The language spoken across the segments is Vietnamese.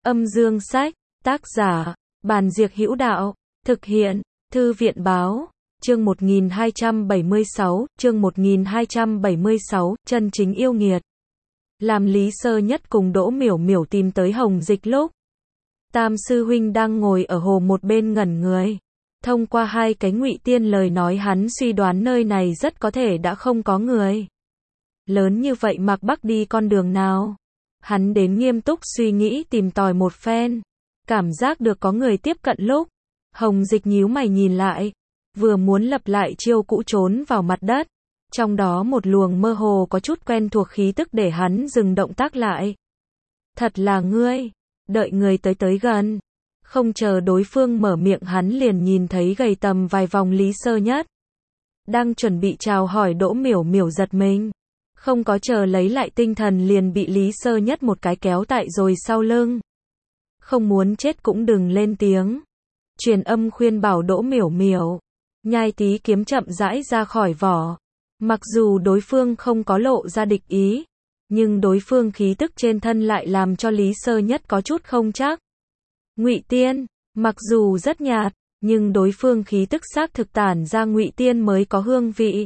Âm dương sách, tác giả, Bàn Diệc Hữu Đạo, thực hiện, Thư viện báo, chương 1276, chân chính yêu nghiệt. Làm Lý Sơ Nhất cùng Đỗ Miểu Miểu tìm tới Hồng Dịch lúc, Tam sư huynh đang ngồi ở hồ một bên ngẩn người. Thông qua hai cái ngụy tiên lời nói hắn suy đoán nơi này rất có thể đã không có người. Lớn như vậy Mạc Bắc đi con đường nào? Hắn đến nghiêm túc suy nghĩ tìm tòi một phen. Cảm giác được có người tiếp cận lúc. Hồng Dịch nhíu mày nhìn lại. Vừa muốn lập lại chiêu cũ trốn vào mặt đất. Trong đó một luồng mơ hồ có chút quen thuộc khí tức để hắn dừng động tác lại. Thật là ngươi. Đợi người tới gần. Không chờ đối phương mở miệng hắn liền nhìn thấy gầy tầm vài vòng Lý Sơ Nhất. Đang chuẩn bị chào hỏi Đỗ Miểu Miểu giật mình. Không có chờ lấy lại tinh thần liền bị Lý Sơ Nhất một cái kéo tại rồi sau lưng. Không muốn chết cũng đừng lên tiếng. Truyền âm khuyên bảo Đỗ Miểu Miểu. Nhai tí kiếm chậm rãi ra khỏi vỏ. Mặc dù đối phương không có lộ ra địch ý. Nhưng đối phương khí tức trên thân lại làm cho Lý Sơ Nhất có chút không chắc. Ngụy tiên, mặc dù rất nhạt, nhưng đối phương khí tức xác thực tản ra ngụy tiên mới có hương vị.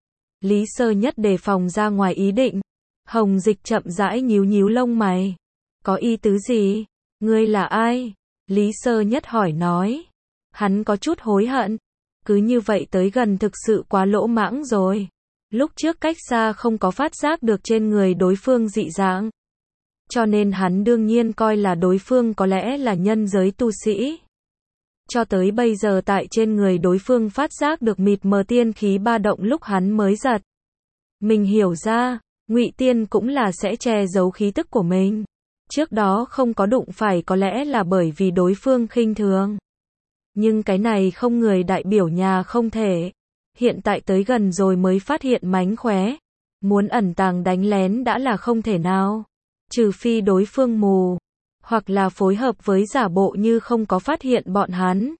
Lý Sơ Nhất đề phòng ra ngoài ý định. Hồng Dịch chậm rãi nhíu lông mày. Có ý tứ gì? Ngươi là ai? Lý Sơ Nhất hỏi nói. Hắn có chút hối hận. Cứ như vậy tới gần thực sự quá lỗ mãng rồi. Lúc trước cách xa không có phát giác được trên người đối phương dị dạng. Cho nên hắn đương nhiên coi là đối phương có lẽ là nhân giới tu sĩ. Cho tới bây giờ tại trên người đối phương phát giác được mịt mờ tiên khí ba động lúc hắn mới giật. Mình hiểu ra, ngụy tiên cũng là sẽ che giấu khí tức của mình. Trước đó không có đụng phải có lẽ là bởi vì đối phương khinh thường. Nhưng cái này không người đại biểu nhà không thể. Hiện tại tới gần rồi mới phát hiện mánh khóe. Muốn ẩn tàng đánh lén đã là không thể nào. Trừ phi đối phương mù. Hoặc là phối hợp với giả bộ như không có phát hiện bọn hắn.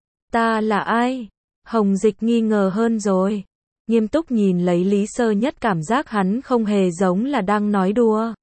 Ta là ai? Hồng Dịch nghi ngờ hơn rồi. Nghiêm túc nhìn lấy Lý Sơ Nhất cảm giác hắn không hề giống là đang nói đùa.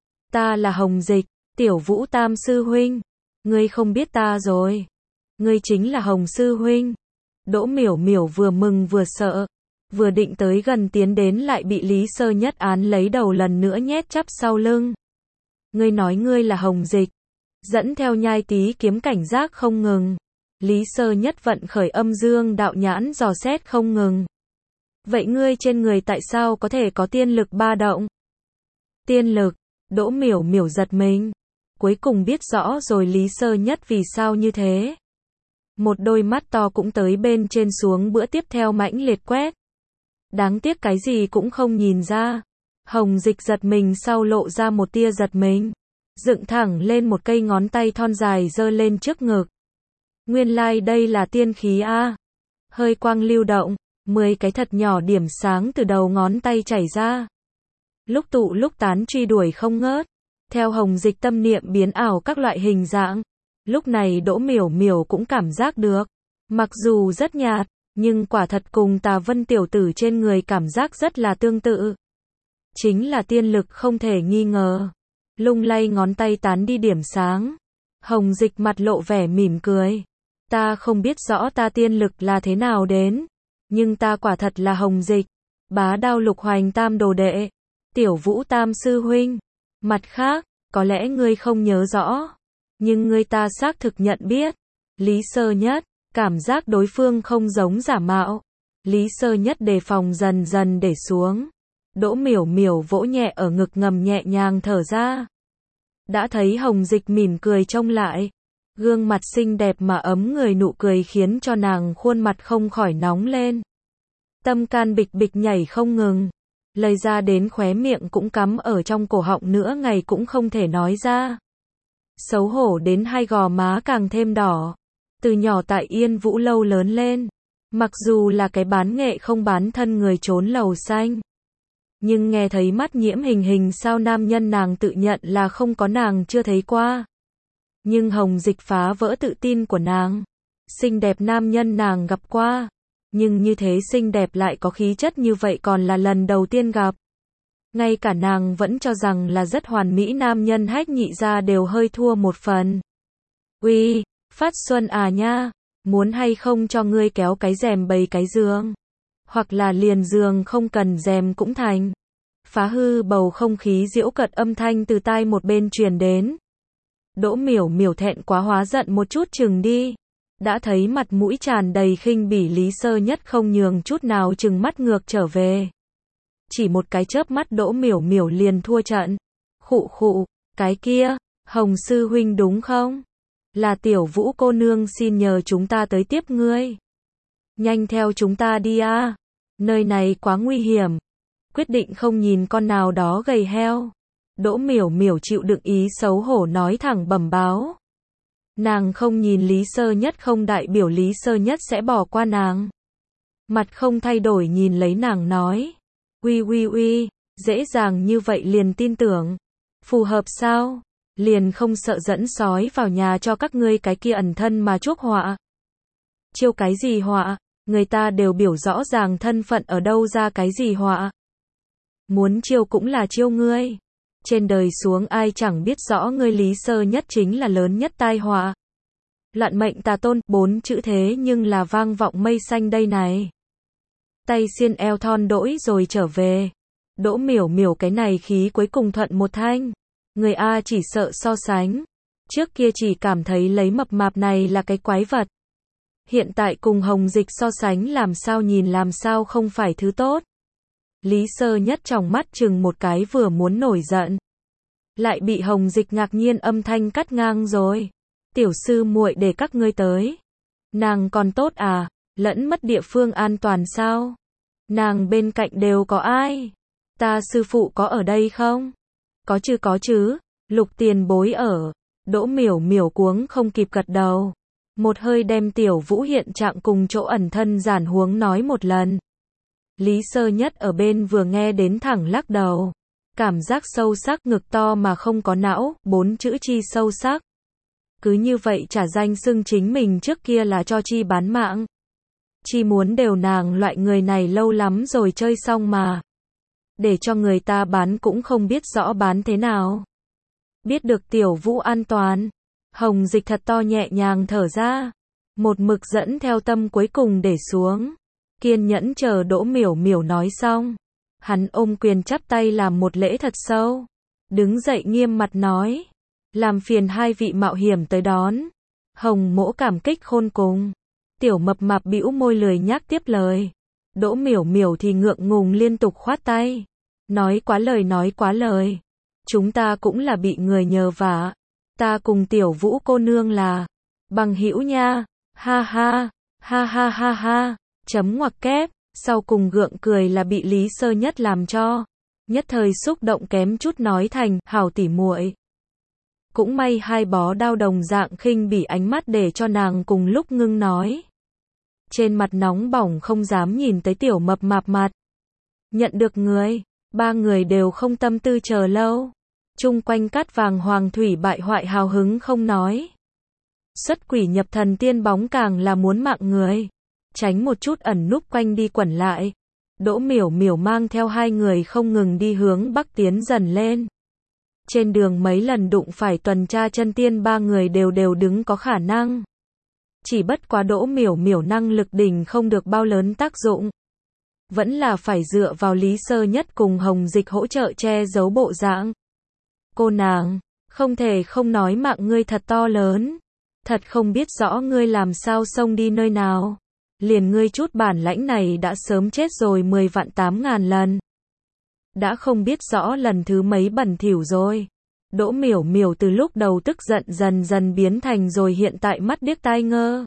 Ta là Hồng Dịch, Tiểu Vũ Tam sư huynh. Ngươi không biết ta rồi. Ngươi chính là Hồng sư huynh. Đỗ Miểu Miểu vừa mừng vừa sợ. Vừa định tới gần tiến đến lại bị Lý Sơ Nhất án lấy đầu lần nữa nhét chắp sau lưng. Ngươi nói ngươi là Hồng Dịch. Dẫn theo nhai tí kiếm cảnh giác không ngừng. Lý Sơ Nhất vận khởi âm dương đạo nhãn dò xét không ngừng. Vậy ngươi trên người tại sao có thể có tiên lực ba động? Tiên lực, Đỗ Miểu Miểu giật mình. Cuối cùng biết rõ rồi Lý Sơ Nhất vì sao như thế. Một đôi mắt to cũng tới bên trên xuống bữa tiếp theo mãnh liệt quét. Đáng tiếc cái gì cũng không nhìn ra. Hồng Dịch giật mình sau lộ ra một tia giật mình. Dựng thẳng lên một cây ngón tay thon dài giơ lên trước ngực. Nguyên lai đây là tiên khí a. Hơi quang lưu động, 10 cái thật nhỏ điểm sáng từ đầu ngón tay chảy ra. Lúc tụ lúc tán truy đuổi không ngớt. Theo Hồng Dịch tâm niệm biến ảo các loại hình dạng. Lúc này Đỗ Miểu Miểu cũng cảm giác được. Mặc dù rất nhạt, nhưng quả thật cùng Tà Vân tiểu tử trên người cảm giác rất là tương tự. Chính là tiên lực không thể nghi ngờ. Lung lay ngón tay tán đi điểm sáng. Hồng Dịch mặt lộ vẻ mỉm cười. Ta không biết rõ ta tiên lực là thế nào đến. Nhưng ta quả thật là Hồng Dịch. Bá Đao Lục Hoành Tam đồ đệ. Tiểu Vũ Tam sư huynh. Mặt khác, có lẽ ngươi không nhớ rõ. Nhưng ngươi ta xác thực nhận biết. Lý Sơ Nhất, cảm giác đối phương không giống giả mạo. Lý Sơ Nhất đề phòng dần dần để xuống. Đỗ Miểu Miểu vỗ nhẹ ở ngực ngầm nhẹ nhàng thở ra. Đã thấy Hồng Dịch mỉm cười trông lại. Gương mặt xinh đẹp mà ấm người nụ cười khiến cho nàng khuôn mặt không khỏi nóng lên. Tâm can bịch bịch nhảy không ngừng. Lời ra đến khóe miệng cũng cắm ở trong cổ họng nữa ngày cũng không thể nói ra. Xấu hổ đến hai gò má càng thêm đỏ. Từ nhỏ tại Yên Vũ Lâu lớn lên. Mặc dù là cái bán nghệ không bán thân người trốn lầu xanh. Nhưng nghe thấy mắt Nhiễm Hình Hình sao nam nhân nàng tự nhận là không có nàng chưa thấy qua. Nhưng Hồng Dịch phá vỡ tự tin của nàng. Xinh đẹp nam nhân nàng gặp qua. Nhưng như thế xinh đẹp lại có khí chất như vậy còn là lần đầu tiên gặp. Ngay cả nàng vẫn cho rằng là rất hoàn mỹ nam nhân Hách Nhị gia đều hơi thua một phần. Uy, Phát Xuân à nha, muốn hay không cho ngươi kéo cái rèm bày cái giường? Hoặc là liền giường không cần rèm cũng thành. Phá hư bầu không khí giễu cợt âm thanh từ tai một bên truyền đến. Đỗ Miểu Miểu thẹn quá hóa giận một chút chừng đi. Đã thấy mặt mũi tràn đầy khinh bỉ Lý Sơ Nhất không nhường chút nào chừng mắt ngược trở về. Chỉ một cái chớp mắt Đỗ Miểu Miểu liền thua trận. Khụ khụ, cái kia, Hồng sư huynh đúng không? Là Tiểu Vũ cô nương xin nhờ chúng ta tới tiếp ngươi. Nhanh theo chúng ta đi a, nơi này quá nguy hiểm. Quyết định không nhìn con nào đó gầy heo. Đỗ Miểu Miểu chịu đựng ý xấu hổ nói thẳng bẩm báo. Nàng không nhìn Lý Sơ Nhất không đại biểu Lý Sơ Nhất sẽ bỏ qua nàng. Mặt không thay đổi nhìn lấy nàng nói. Uy uy uy, dễ dàng như vậy liền tin tưởng. Phù hợp sao? Liền không sợ dẫn sói vào nhà cho các ngươi cái kia ẩn thân mà chuốc họa. Chiêu cái gì họa? Người ta đều biểu rõ ràng thân phận ở đâu ra cái gì họa. Muốn chiêu cũng là chiêu ngươi. Trên đời xuống ai chẳng biết rõ ngươi Lý Sơ Nhất chính là lớn nhất tai họa. Loạn mệnh tà tôn, 4 chữ thế nhưng là vang vọng mây xanh đây này. Tay xiên eo thon đỗi rồi trở về. Đỗ Miểu Miểu cái này khí cuối cùng thuận một thanh. Người A chỉ sợ so sánh. Trước kia chỉ cảm thấy lấy mập mạp này là cái quái vật. Hiện tại cùng Hồng Dịch so sánh làm sao nhìn làm sao không phải thứ tốt. Lý Sơ Nhất trong mắt chừng một cái vừa muốn nổi giận. Lại bị Hồng Dịch ngạc nhiên âm thanh cắt ngang rồi. Tiểu sư muội để các ngươi tới. Nàng còn tốt à, lẫn mất địa phương an toàn sao? Nàng bên cạnh đều có ai? Ta sư phụ có ở đây không? Có chứ, Lục tiền bối ở. Đỗ Miểu Miểu cuống không kịp gật đầu. Một hơi đem Tiểu Vũ hiện trạng cùng chỗ ẩn thân giản huống nói một lần. Lý Sơ Nhất ở bên vừa nghe đến thẳng lắc đầu. Cảm giác sâu sắc ngực to mà không có não, 4 chữ chi sâu sắc. Cứ như vậy trả danh xưng chính mình trước kia là cho chi bán mạng. Chi muốn đều nàng loại người này lâu lắm rồi chơi xong mà. Để cho người ta bán cũng không biết rõ bán thế nào. Biết được Tiểu Vũ an toàn. Hồng Dịch thật to nhẹ nhàng thở ra. Một mực dẫn theo tâm cuối cùng để xuống. Kiên nhẫn chờ Đỗ Miểu Miểu nói xong. Hắn ôm quyền chắp tay làm một lễ thật sâu. Đứng dậy nghiêm mặt nói. Làm phiền hai vị mạo hiểm tới đón. Hồng Mỗ cảm kích khôn cùng. Tiểu mập mạp bĩu môi lười nhác tiếp lời. Đỗ Miểu Miểu thì ngượng ngùng liên tục khoát tay. Nói quá lời. Chúng ta cũng là bị người nhờ vả. Ta cùng Tiểu Vũ cô nương là bằng hữu nha. Ha ha, ha ha ha ha. Chấm ngoặc kép. Sau cùng gượng cười là bị Lý Sơ Nhất làm cho. Nhất thời xúc động kém chút nói thành hảo tỉ muội. Cũng may hai bó đao đồng dạng khinh bỉ ánh mắt để cho nàng cùng lúc ngưng nói. Trên mặt nóng bỏng không dám nhìn tới tiểu mập mạp mặt. Nhận được người, ba người đều không tâm tư chờ lâu. Chung quanh cát vàng hoàng thủy bại hoại hào hứng không nói. Xuất quỷ nhập thần tiên bóng càng là muốn mạng người. Tránh một chút ẩn núp quanh đi quẩn lại. Đỗ Miểu Miểu mang theo hai người không ngừng đi hướng bắc tiến dần lên. Trên đường mấy lần đụng phải tuần tra chân tiên ba người đều đứng có khả năng. Chỉ bất quá Đỗ Miểu Miểu năng lực đỉnh không được bao lớn tác dụng. Vẫn là phải dựa vào Lý Sơ Nhất cùng Hồng Dịch hỗ trợ che giấu bộ dạng. Cô nàng, không thể không nói mạng ngươi thật to lớn. Thật không biết rõ ngươi làm sao xông đi nơi nào. Liền ngươi chút bản lãnh này đã sớm chết rồi 10 vạn 8.000 lần. Đã không biết rõ lần thứ mấy bẩn thỉu rồi. Đỗ Miểu Miểu từ lúc đầu tức giận dần dần biến thành rồi hiện tại mắt điếc tai ngơ.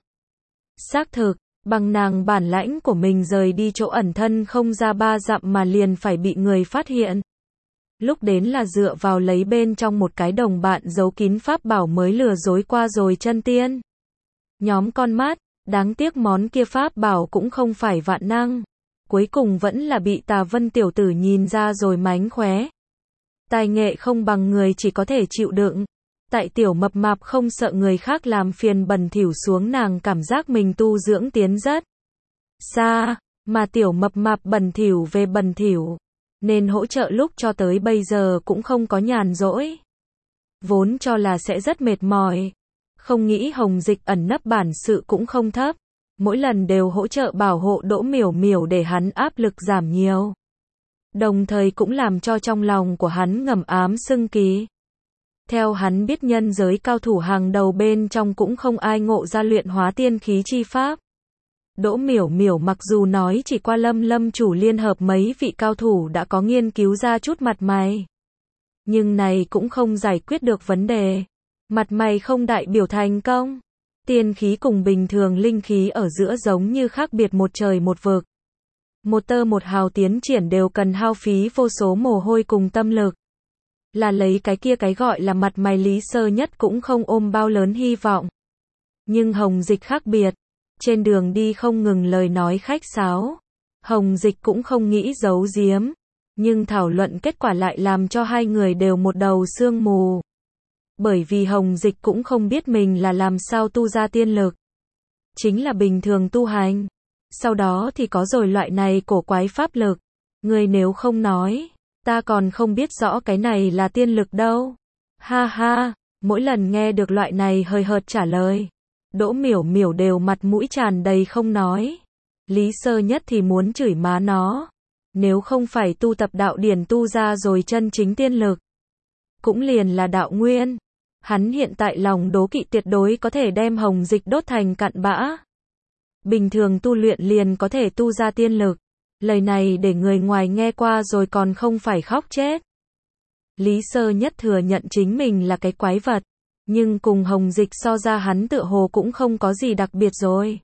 Xác thực, bằng nàng bản lãnh của mình rời đi chỗ ẩn thân không ra 3 dặm mà liền phải bị người phát hiện. Lúc đến là dựa vào lấy bên trong một cái đồng bạn giấu kín pháp bảo mới lừa dối qua rồi chân tiên. Nhóm con mắt, đáng tiếc món kia pháp bảo cũng không phải vạn năng. Cuối cùng vẫn là bị Tà Vân tiểu tử nhìn ra rồi mánh khóe. Tài nghệ không bằng người chỉ có thể chịu đựng. Tại tiểu mập mạp không sợ người khác làm phiền bẩn thỉu xuống nàng cảm giác mình tu dưỡng tiến rất xa, mà tiểu mập mạp bẩn thỉu về bẩn thỉu. nên hỗ trợ lúc cho tới bây giờ cũng không có nhàn rỗi. Vốn cho là sẽ rất mệt mỏi, không nghĩ Hồng Dịch ẩn nấp bản sự cũng không thấp, mỗi lần đều hỗ trợ bảo hộ Đỗ Miểu Miểu để hắn áp lực giảm nhiều. Đồng thời cũng làm cho trong lòng của hắn ngầm ám xưng kỳ. Theo hắn biết nhân giới cao thủ hàng đầu bên trong cũng không ai ngộ ra luyện hóa tiên khí chi pháp. Đỗ Miểu Miểu mặc dù nói chỉ qua Lâm chủ liên hợp mấy vị cao thủ đã có nghiên cứu ra chút mặt mày. Nhưng này cũng không giải quyết được vấn đề. Mặt mày không đại biểu thành công. Tiên khí cùng bình thường linh khí ở giữa giống như khác biệt một trời một vực. Một tơ một hào tiến triển đều cần hao phí vô số mồ hôi cùng tâm lực. Là lấy cái kia cái gọi là mặt mày Lý Sơ Nhất cũng không ôm bao lớn hy vọng. Nhưng Hồng Dịch khác biệt. Trên đường đi không ngừng lời nói khách sáo. Hồng Dịch cũng không nghĩ giấu giếm. Nhưng thảo luận kết quả lại làm cho hai người đều một đầu sương mù. Bởi vì Hồng Dịch cũng không biết mình là làm sao tu ra tiên lực. Chính là bình thường tu hành. Sau đó thì có rồi loại này cổ quái pháp lực. Người nếu không nói, ta còn không biết rõ cái này là tiên lực đâu. Ha ha, mỗi lần nghe được loại này hời hợt trả lời. Đỗ Miểu Miểu đều mặt mũi tràn đầy không nói. Lý Sơ Nhất thì muốn chửi má nó. Nếu không phải tu tập đạo điển tu ra rồi chân chính tiên lực. Cũng liền là đạo nguyên. Hắn hiện tại lòng đố kỵ tuyệt đối có thể đem Hồng Dịch đốt thành cặn bã. Bình thường tu luyện liền có thể tu ra tiên lực. Lời này để người ngoài nghe qua rồi còn không phải khóc chết. Lý Sơ Nhất thừa nhận chính mình là cái quái vật. Nhưng cùng Hồng Dịch so ra hắn tựa hồ cũng không có gì đặc biệt rồi.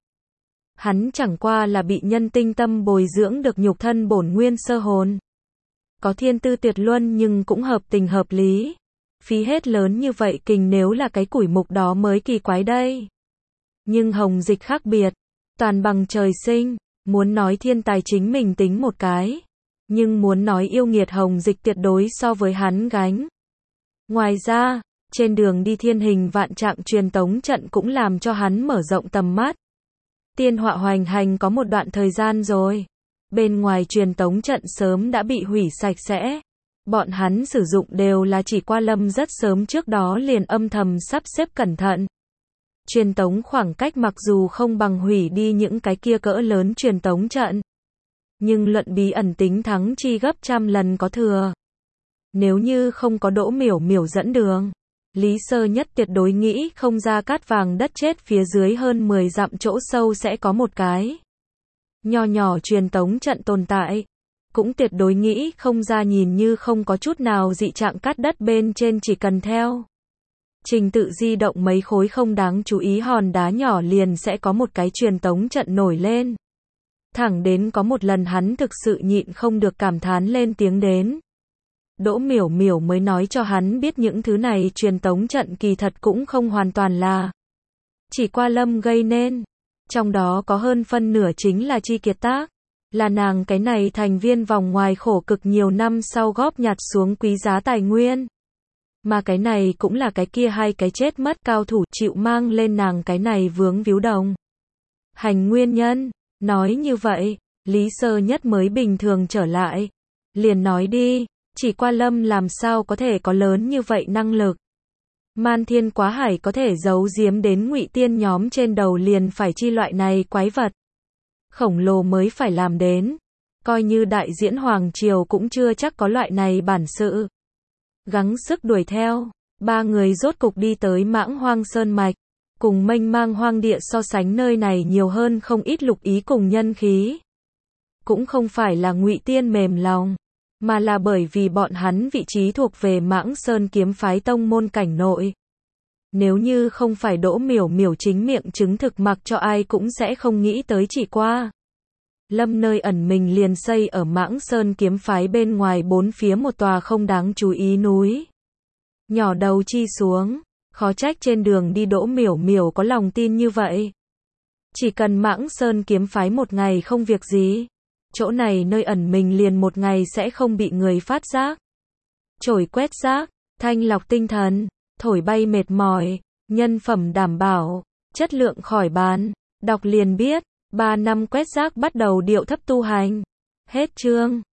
Hắn chẳng qua là bị nhân tinh tâm bồi dưỡng được nhục thân bổn nguyên sơ hồn. Có thiên tư tuyệt luân nhưng cũng hợp tình hợp lý. Phí hết lớn như vậy kình nếu là cái củi mục đó mới kỳ quái đây. Nhưng Hồng Dịch khác biệt. Toàn bằng trời sinh. Muốn nói thiên tài chính mình tính một cái. Nhưng muốn nói yêu nghiệt Hồng Dịch tuyệt đối so với hắn gánh. Ngoài ra, trên đường đi thiên hình vạn trạng truyền tống trận cũng làm cho hắn mở rộng tầm mắt. Tiên họa hoành hành có một đoạn thời gian rồi. Bên ngoài truyền tống trận sớm đã bị hủy sạch sẽ. Bọn hắn sử dụng đều là chỉ qua Lâm rất sớm trước đó liền âm thầm sắp xếp cẩn thận. Truyền tống khoảng cách mặc dù không bằng hủy đi những cái kia cỡ lớn truyền tống trận. Nhưng luận bí ẩn tính thắng chi gấp trăm lần có thừa. Nếu như không có Đỗ Miểu Miểu dẫn đường, Lý Sơ Nhất tuyệt đối nghĩ không ra cát vàng đất chết phía dưới hơn 10 dặm chỗ sâu sẽ có một cái nho nhỏ truyền tống trận tồn tại. Cũng tuyệt đối nghĩ không ra nhìn như không có chút nào dị trạng cát đất bên trên chỉ cần theo trình tự di động mấy khối không đáng chú ý hòn đá nhỏ liền sẽ có một cái truyền tống trận nổi lên. Thẳng đến có một lần hắn thực sự nhịn không được cảm thán lên tiếng đến. Đỗ Miểu Miểu mới nói cho hắn biết những thứ này truyền tống trận kỳ thật cũng không hoàn toàn là chỉ qua Lâm gây nên. Trong đó có hơn phân nửa chính là chi kiệt tác. Là nàng cái này thành viên vòng ngoài khổ cực nhiều năm sau góp nhặt xuống quý giá tài nguyên. Mà cái này cũng là cái kia hai cái chết mất cao thủ chịu mang lên nàng cái này vướng víu đồng hành nguyên nhân. Nói như vậy, Lý Sơ Nhất mới bình thường trở lại. Liền nói đi, chỉ qua Lâm làm sao có thể có lớn như vậy năng lực. Man thiên quá hải có thể giấu giếm đến Ngụy Tiên nhóm trên đầu liền phải chi loại này quái vật khổng lồ mới phải làm đến. Coi như đại diễn Hoàng Triều cũng chưa chắc có loại này bản sự. Gắng sức đuổi theo, ba người rốt cục đi tới Mãng Hoang Sơn Mạch. Cùng mênh mang hoang địa so sánh nơi này nhiều hơn không ít lục ý cùng nhân khí. Cũng không phải là Ngụy Tiên mềm lòng, mà là bởi vì bọn hắn vị trí thuộc về Mãng Sơn kiếm phái tông môn cảnh nội. Nếu như không phải Đỗ Miểu Miểu chính miệng chứng thực mặc cho ai cũng sẽ không nghĩ tới chỉ qua Lâm nơi ẩn mình liền xây ở Mãng Sơn kiếm phái bên ngoài bốn phía một tòa không đáng chú ý núi nhỏ đầu chi xuống. Khó trách trên đường đi Đỗ Miểu Miểu có lòng tin như vậy. Chỉ cần Mãng Sơn kiếm phái một ngày không việc gì, chỗ này nơi ẩn mình liền một ngày sẽ không bị người phát giác. Chổi quét rác, thanh lọc tinh thần, thổi bay mệt mỏi, nhân phẩm đảm bảo, chất lượng khỏi bàn. Đọc liền biết, 3 năm quét rác bắt đầu điệu thấp tu hành. Hết chương.